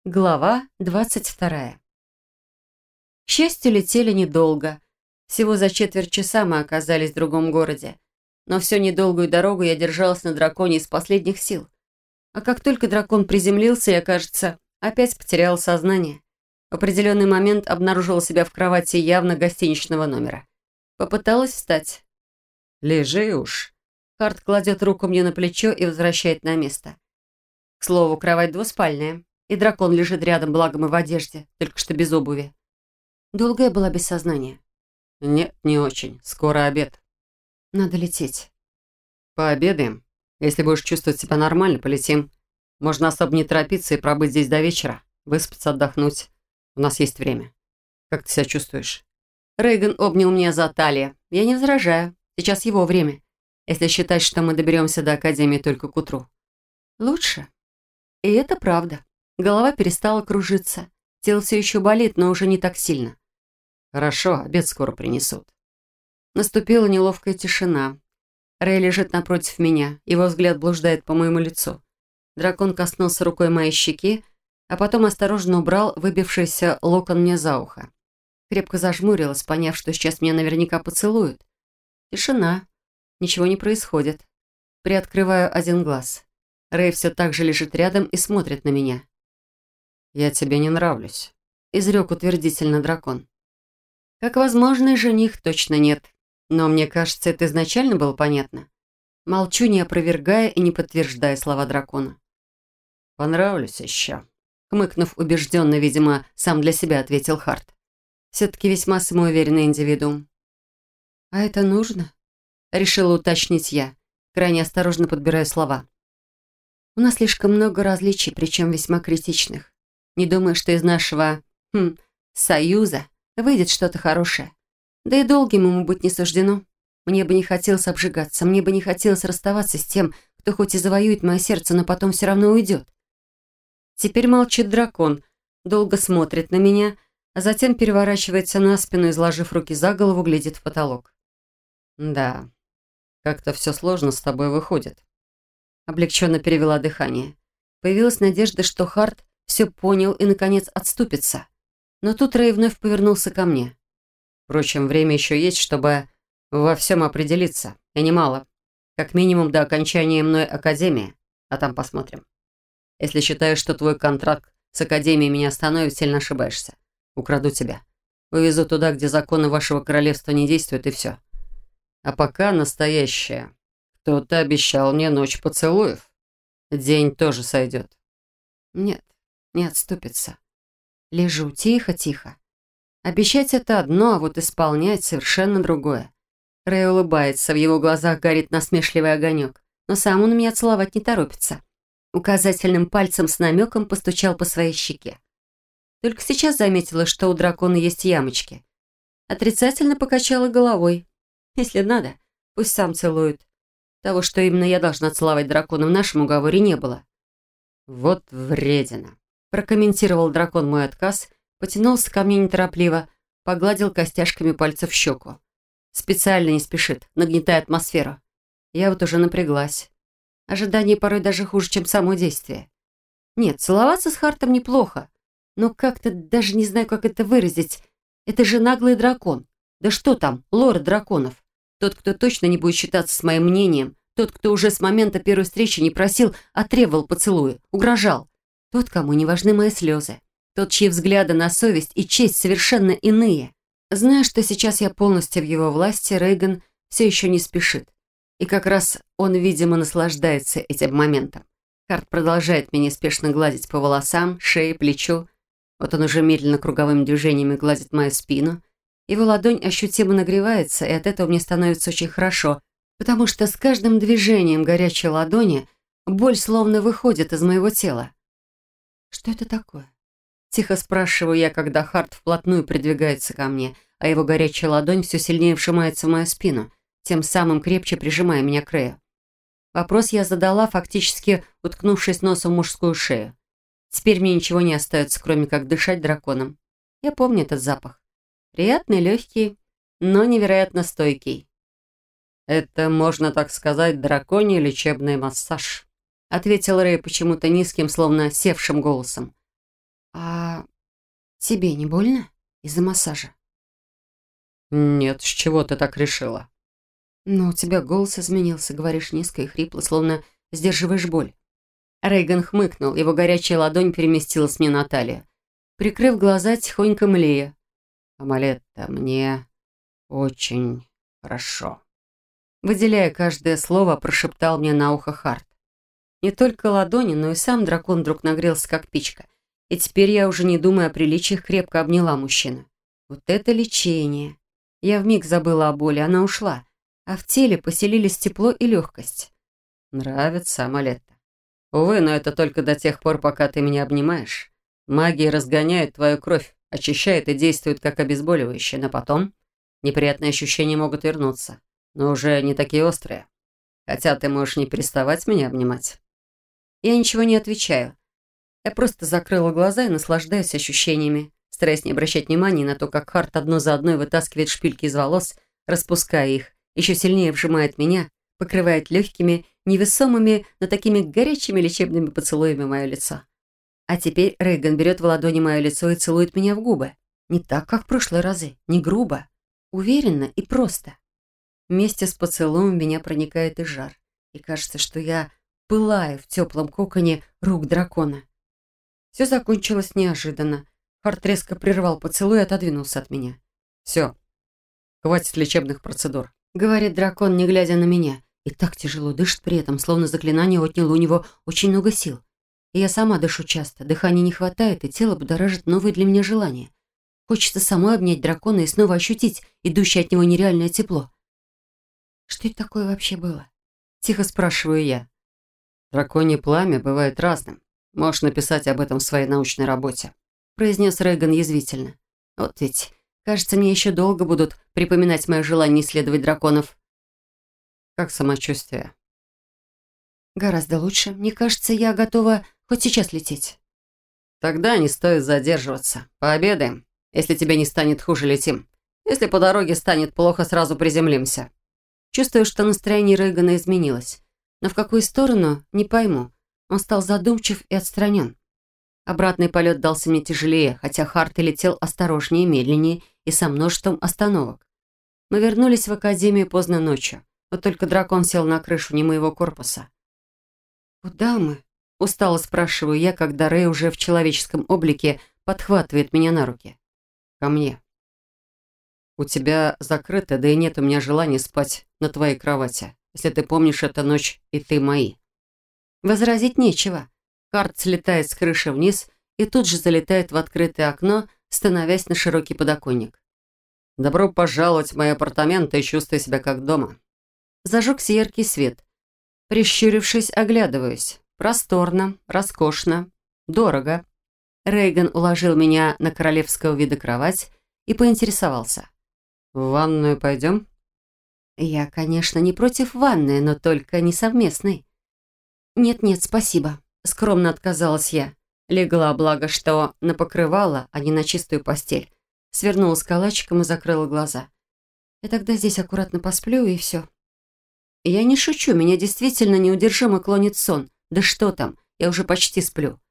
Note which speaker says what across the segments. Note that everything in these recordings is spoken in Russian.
Speaker 1: Глава 22. К счастью, летели недолго. Всего за четверть часа мы оказались в другом городе. Но всю недолгую дорогу я держалась на драконе из последних сил. А как только дракон приземлился, я, кажется, опять потеряла сознание. В определенный момент обнаружила себя в кровати явно гостиничного номера. Попыталась встать.
Speaker 2: «Лежи уж».
Speaker 1: Харт кладет руку мне на плечо и возвращает на место. К слову, кровать двуспальная. И дракон лежит рядом, благо мы в одежде, только что без обуви. Долго я была без сознания?
Speaker 2: «Нет, не очень. Скоро обед».
Speaker 1: Надо лететь.
Speaker 2: «Пообедаем. Если будешь чувствовать себя нормально, полетим. Можно особо не торопиться и пробыть здесь до вечера. Выспаться, отдохнуть. У нас есть время. Как ты себя чувствуешь?»
Speaker 1: Рейган обнял меня за талию. Я не возражаю. Сейчас его время. Если считать, что мы доберемся до Академии только к утру. Лучше. И это правда. Голова перестала кружиться. Тело все еще болит, но уже не так сильно.
Speaker 2: «Хорошо, обед скоро принесут».
Speaker 1: Наступила неловкая тишина. Рэй лежит напротив меня. Его взгляд блуждает по моему лицу. Дракон коснулся рукой моей щеки, а потом осторожно убрал выбившийся локон мне за ухо. Крепко зажмурилась, поняв, что сейчас меня наверняка поцелуют. Тишина. Ничего не происходит. Приоткрываю один глаз. Рэй все так же лежит рядом и смотрит на меня.
Speaker 2: «Я тебе не нравлюсь»,
Speaker 1: — изрек утвердительно дракон. Как возможный жених, точно нет. Но мне кажется, это изначально было понятно. Молчу, не опровергая и не подтверждая слова дракона.
Speaker 2: «Понравлюсь еще»,
Speaker 1: — хмыкнув убежденно, видимо, сам для себя ответил Харт. Все-таки весьма самоуверенный индивидуум. «А это нужно?» — решила уточнить я, крайне осторожно подбирая слова. «У нас слишком много различий, причем весьма критичных. Не думаю, что из нашего, союза выйдет что-то хорошее. Да и долгим ему быть не суждено. Мне бы не хотелось обжигаться, мне бы не хотелось расставаться с тем, кто хоть и завоюет мое сердце, но потом все равно уйдет». Теперь молчит дракон, долго смотрит на меня, а затем переворачивается на спину, изложив руки за голову, глядит в потолок.
Speaker 2: «Да, как-то все сложно с тобой выходит».
Speaker 1: Облегченно перевела дыхание. Появилась надежда, что Харт все понял и, наконец, отступится. Но тут Рэй вновь повернулся ко мне.
Speaker 2: «Впрочем, время еще есть, чтобы во всем определиться. И немало. Как минимум до окончания мной Академии. А там посмотрим. Если считаешь, что твой контракт с Академией меня остановит, сильно ошибаешься. Украду тебя. Увезу туда, где законы вашего королевства не действуют, и все. А пока настоящее. Кто-то обещал мне ночь поцелуев. День тоже сойдет».
Speaker 1: Нет, не отступится. Лежу тихо-тихо. Обещать это одно, а вот исполнять совершенно другое. Рэй улыбается, в его глазах горит насмешливый огонек, но сам он меня целовать не торопится. Указательным пальцем с намеком постучал по своей щеке. Только сейчас заметила, что у дракона есть ямочки. Отрицательно покачала головой. Если надо, пусть сам целует. Того, что именно я должна целовать дракона, в нашем уговоре не было.
Speaker 2: «Вот вредина»,
Speaker 1: — прокомментировал дракон мой отказ, потянулся ко мне неторопливо, погладил костяшками пальцев щеку. Специально не спешит, нагнетая атмосферу. Я вот уже напряглась. Ожидание порой даже хуже, чем само действие. Нет, целоваться с Хартом неплохо, но как-то даже не знаю, как это выразить. Это же наглый дракон. Да что там, лорд драконов. Тот, кто точно не будет считаться с моим мнением, тот, кто уже с момента первой встречи не просил, а требовал поцелуя, угрожал. Тот, кому не важны мои слезы. Тот, чьи взгляды на совесть и честь совершенно иные. Зная, что сейчас я полностью в его власти, Рейган все еще не спешит. И как раз он, видимо, наслаждается этим моментом. Харт продолжает меня неспешно гладить по волосам, шее, плечу. Вот он уже медленно круговыми движениями гладит мою спину. Его ладонь ощутимо нагревается, и от этого мне становится очень хорошо, потому что с каждым движением горячей ладони боль словно выходит из моего тела. «Что это такое?» Тихо спрашиваю я, когда Харт вплотную придвигается ко мне, а его горячая ладонь все сильнее вжимается в мою спину, тем самым крепче прижимая меня к Рэю. Вопрос я задала, фактически уткнувшись носом в мужскую шею. Теперь мне ничего не остается, кроме как дышать драконом. Я помню этот запах. Приятный, легкий, но невероятно стойкий.
Speaker 2: «Это, можно так сказать, драконий лечебный массаж»,
Speaker 1: ответил Рэй почему-то низким, словно севшим голосом. Тебе не больно из-за массажа?
Speaker 2: Нет, с чего ты так решила?
Speaker 1: Но у тебя голос изменился, говоришь низко и хрипло, словно сдерживаешь боль. Рейган хмыкнул, его горячая ладонь переместилась мне на талию. Прикрыв глаза, тихонько млея.
Speaker 2: Амалетта, мне очень хорошо.
Speaker 1: Выделяя каждое слово, прошептал мне на ухо Харт. Не только ладони, но и сам дракон вдруг нагрелся, как печка. И теперь я, уже не думая о приличиях, крепко обняла мужчину. Вот это лечение. Я вмиг забыла о боли, она ушла. А в теле поселились тепло и легкость.
Speaker 2: Нравится, Амалетта. Увы, но это только до тех пор, пока ты меня обнимаешь. Магия разгоняет твою кровь, очищает и действует как обезболивающее, но потом неприятные ощущения могут вернуться, но уже не такие острые. Хотя ты можешь не переставать меня обнимать.
Speaker 1: Я ничего не отвечаю. Я просто закрыла глаза и наслаждаюсь ощущениями, стараясь не обращать внимания на то, как Харт одно за одной вытаскивает шпильки из волос, распуская их, еще сильнее вжимает меня, покрывает легкими, невесомыми, но такими горячими лечебными поцелуями мое лицо. А теперь Рейган берет в ладони мое лицо и целует меня в губы. Не так, как в прошлые разы, не грубо, уверенно и просто. Вместе с поцелуем в меня проникает и жар, и кажется, что я пылаю в теплом коконе рук дракона. Все закончилось неожиданно. Харт резко прервал поцелуй и отодвинулся от меня.
Speaker 2: Все, хватит лечебных процедур.
Speaker 1: — говорит дракон, не глядя на меня, и так тяжело дышит при этом, словно заклинание отняло у него очень много сил. И я сама дышу часто, дыхания не хватает, и тело будоражит новые для меня желания. Хочется самой обнять дракона и снова ощутить идущее от него нереальное тепло. «Что это такое вообще было?» — тихо спрашиваю я.
Speaker 2: Драконье пламя бывает разным. Можешь написать об этом в своей научной работе.
Speaker 1: Произнес Рейган язвительно. Вот ведь, кажется, мне еще долго будут припоминать мое желание исследовать драконов.
Speaker 2: Как самочувствие?
Speaker 1: Гораздо лучше. Мне кажется, я готова хоть сейчас лететь.
Speaker 2: Тогда не стоит задерживаться. Пообедаем. Если тебе не станет хуже, летим. Если по дороге станет плохо, сразу приземлимся.
Speaker 1: Чувствую, что настроение Рейгана изменилось. Но в какую сторону, не пойму. Он стал задумчив и отстранен. Обратный полет дался мне тяжелее, хотя Харт и летел осторожнее, медленнее и со множеством остановок. Мы вернулись в академию поздно ночью. Вот только дракон сел на крышу не моего корпуса. «Куда мы?» — устало спрашиваю я, когда Рэй уже в человеческом облике подхватывает меня на руки.
Speaker 2: Ко мне. У тебя закрыто, да и нет у меня желания спать на твоей кровати. Если ты помнишь, эта ночь и ты мои.
Speaker 1: Возразить нечего. Харт слетает с крыши вниз и тут же залетает в открытое окно, становясь на широкий подоконник.
Speaker 2: Добро пожаловать в мои апартаменты и чувствуй себя как дома.
Speaker 1: Зажегся яркий свет. Прищурившись, оглядываюсь. Просторно, роскошно, дорого. Рейган уложил меня на королевского вида кровать и поинтересовался.
Speaker 2: В ванную пойдем?
Speaker 1: Я, конечно, не против ванны, но только не совместной. «Нет-нет, спасибо», — скромно отказалась я. Легла, благо, что на покрывало, а не на чистую постель. Свернулась калачиком и закрыла глаза. Я тогда здесь аккуратно посплю, и все. Я не шучу, меня действительно неудержимо клонит сон. Да что там, я уже почти сплю.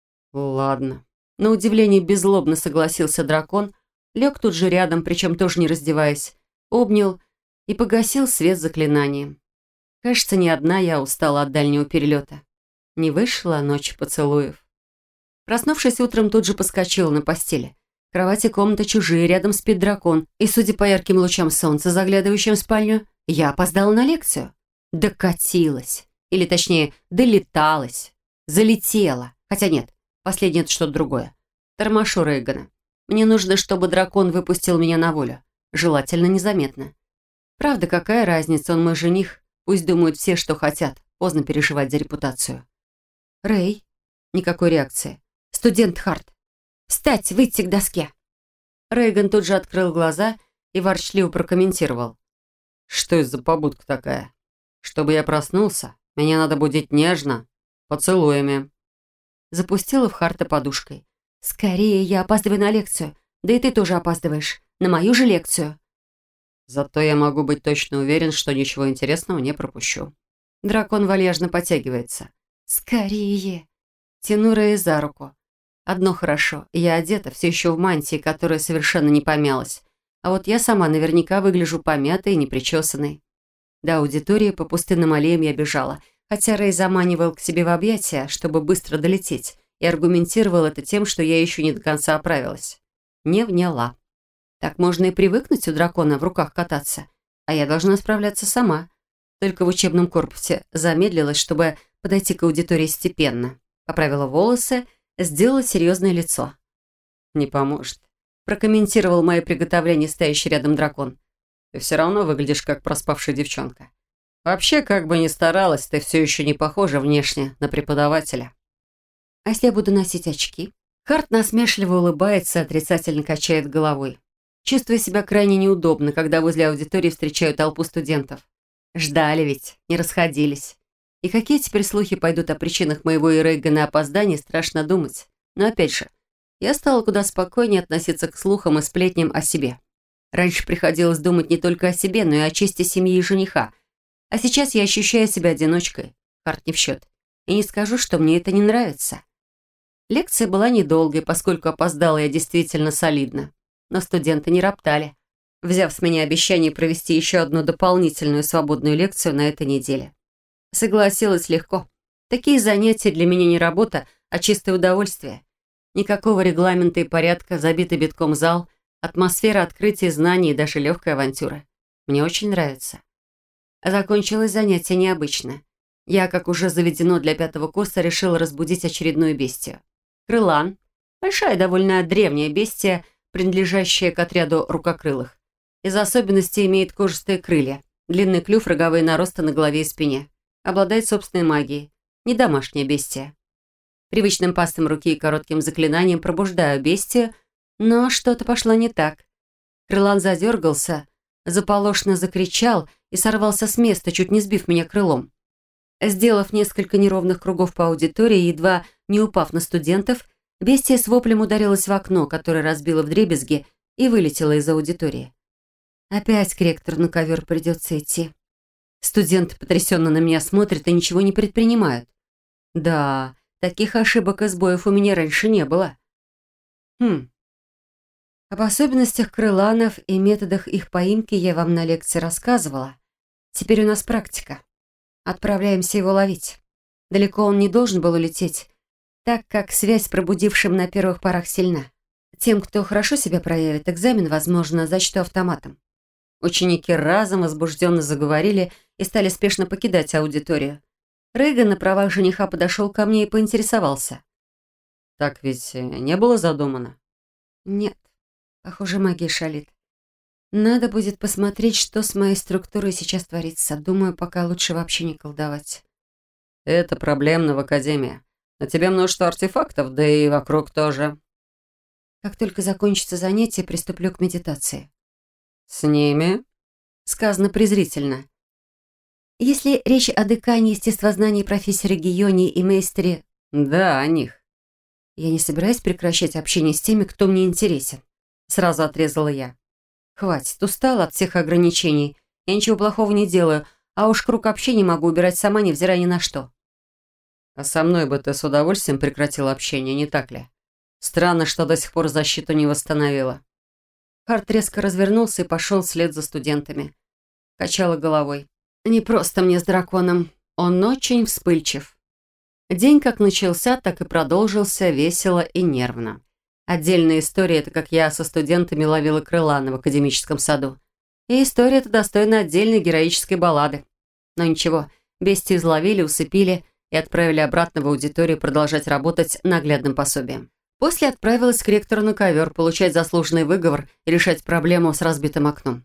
Speaker 2: Ладно.
Speaker 1: На удивление беззлобно согласился дракон, лег тут же рядом, причем тоже не раздеваясь, обнял и погасил свет заклинанием. Кажется, не одна я устала от дальнего перелета. Не вышла ночь поцелуев. Проснувшись утром, тут же поскочила на постели. Кровать и комната чужие, рядом спит дракон, и, судя по ярким лучам солнца, заглядывающим в спальню, я опоздала на лекцию. Докатилась. Или, точнее, долеталась. Залетела. Хотя нет, последнее — это что-то другое. Тормошу Рейгана. Мне нужно, чтобы дракон выпустил меня на волю. Желательно незаметно. Правда, какая разница, он мой жених. Пусть думают все, что хотят. Поздно переживать за репутацию. Рэй. Никакой реакции. Студент Харт. Встать, выйти к доске. Рейган тут же открыл глаза и ворчливо прокомментировал.
Speaker 2: Что это за побудка такая? Чтобы я проснулся, меня надо будить нежно, поцелуями.
Speaker 1: Запустила в Харта подушкой. Скорее, я опаздываю на лекцию. Да и ты тоже опаздываешь. На мою же лекцию.
Speaker 2: Zато я могу быть точно уверен, что ничего интересного не пропущу.
Speaker 1: Дракон вальяжно потягивается. Скорее. Тяну Рэя за руку. Одно хорошо, я одета все еще в мантии, которая совершенно не помялась. А вот я сама наверняка выгляжу помятой и непричесанной. До аудитории по пустынным аллеям я бежала, хотя Рэй заманивал к себе в объятия, чтобы быстро долететь, и аргументировал это тем, что я еще не до конца оправилась. Не вняла. Так можно и привыкнуть у дракона в руках кататься, а я должна справляться сама. Только в учебном корпусе замедлилась, чтобы подойти к аудитории степенно. Поправила волосы, сделала серьезное лицо. «Не поможет», — прокомментировал мои приготовления стоящий рядом дракон. «Ты все равно выглядишь как проспавшая девчонка. Вообще, как бы ни старалась, ты все еще не похожа внешне на преподавателя». «А если я буду носить очки?» Харт насмешливо улыбается и отрицательно качает головой. Чувствую себя крайне неудобно, когда возле аудитории встречаю толпу студентов. Ждали ведь, не расходились. И какие теперь слухи пойдут о причинах моего и Рейгана опоздания, страшно думать. Но опять же, я стала куда спокойнее относиться к слухам и сплетням о себе. Раньше приходилось думать не только о себе, но и о чести семьи и жениха. А сейчас я ощущаю себя одиночкой. Харт не в счет. И не скажу, что мне это не нравится. Лекция была недолгой, поскольку опоздала я действительно солидно. Но студенты не роптали, взяв с меня обещание провести еще одну дополнительную свободную лекцию на этой неделе. Согласилась легко. Такие занятия для меня не работа, а чистое удовольствие. Никакого регламента и порядка, забитый битком зал, атмосфера открытия знаний и даже легкая авантюра. Мне очень нравится. А закончилось занятие необычно. Я, как уже заведено для 5-го курса, решила разбудить очередную бестию. Крылан. Большая, довольно древняя бестия, принадлежащая к отряду рукокрылых. Из особенностей имеет кожистые крылья, длинный клюв, роговые наросты на голове и спине. Обладает собственной магией. Не домашняя бестия. Привычным пастом руки и коротким заклинанием пробуждаю бестию, но что-то пошло не так. Крылан задергался, заполошно закричал и сорвался с места, чуть не сбив меня крылом. Сделав несколько неровных кругов по аудитории, едва не упав на студентов, бестия с воплем ударилась в окно, которое разбило вдребезги и вылетело из аудитории. Опять к ректору на ковер придется идти. Студенты потрясенно на меня смотрят и ничего не предпринимают. Да, таких ошибок и сбоев у меня раньше не было. Об особенностях крыланов и методах их поимки я вам на лекции рассказывала. Теперь у нас практика. Отправляемся его ловить. Далеко он не должен был улететь, так как связь с пробудившим на первых порах сильна. Тем, кто хорошо себя проявит, экзамен, возможно, зачту автоматом. Ученики разом возбужденно заговорили и стали спешно покидать аудиторию. Рейган на правах жениха подошел ко мне и поинтересовался. «Так ведь не было задумано?» «Нет, похоже, магия шалит. Надо будет посмотреть, что с моей структурой сейчас творится. Думаю, пока лучше вообще не колдовать».
Speaker 2: «Это проблемно в академии. На тебе множество артефактов, да и вокруг тоже».
Speaker 1: «Как только закончится занятие, приступлю к медитации».
Speaker 2: «С ними?»
Speaker 1: Сказано презрительно. Если речь о декане естествознаний профессоре Гионе и мейстере...
Speaker 2: «Да, о них».
Speaker 1: Я не собираюсь прекращать общение с теми, кто мне интересен. Сразу отрезала я. Хватит, устала от всех ограничений. Я ничего плохого не делаю, а уж круг общения могу убирать сама, невзирая ни на что.
Speaker 2: «А со мной бы ты с удовольствием прекратила общение, не так ли? Странно, что до сих пор защиту не восстановила».
Speaker 1: Харт резко развернулся и пошел вслед за студентами. Качала головой. Не просто мне с драконом. Он очень вспыльчив. День как начался, так и продолжился весело и нервно. Отдельная история — это как я со студентами ловила крылана в академическом саду. И история эта достойна отдельной героической баллады. Но ничего, бестию изловили, усыпили и отправили обратно в аудиторию продолжать работать наглядным пособием. После отправилась к ректору на ковер получать заслуженный выговор и решать проблему с разбитым окном.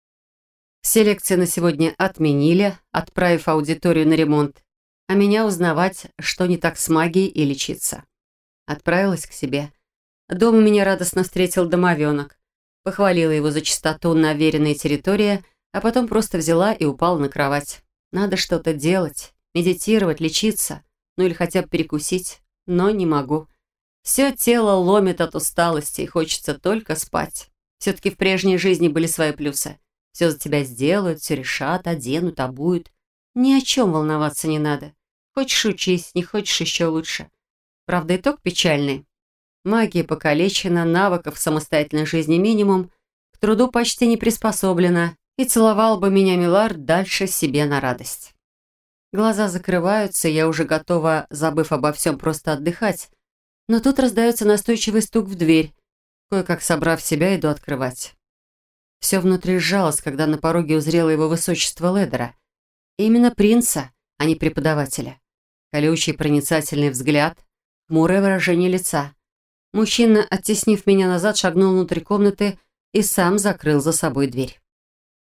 Speaker 1: Все лекции на сегодня отменили, отправив аудиторию на ремонт, а меня узнавать, что не так с магией, и лечиться. Отправилась к себе. Дома меня радостно встретил домовенок. Похвалила его за чистоту на веренной территории, а потом просто взяла и упала на кровать. Надо что-то делать, медитировать, лечиться, ну или хотя бы перекусить, но не могу. Все тело ломит от усталости и хочется только спать. Все-таки в прежней жизни были свои плюсы. Все за тебя сделают, все решат, оденут, обуют. Ни о чем волноваться не надо. Хочешь — учись, не хочешь — еще лучше. Правда, итог печальный. Магия покалечена, навыков самостоятельной жизни минимум, к труду почти не приспособлена, и целовал бы меня Милард дальше себе на радость. Глаза закрываются, я уже готова, забыв обо всем, просто отдыхать. Но тут раздается настойчивый стук в дверь. Кое-как собрав себя, иду открывать. Все внутри сжалось, когда на пороге узрела его высочество Ледера. И именно принца, а не преподавателя. Колючий проницательный взгляд, хмурое выражение лица. Мужчина, оттеснив меня назад, шагнул внутрь комнаты и сам закрыл за собой дверь.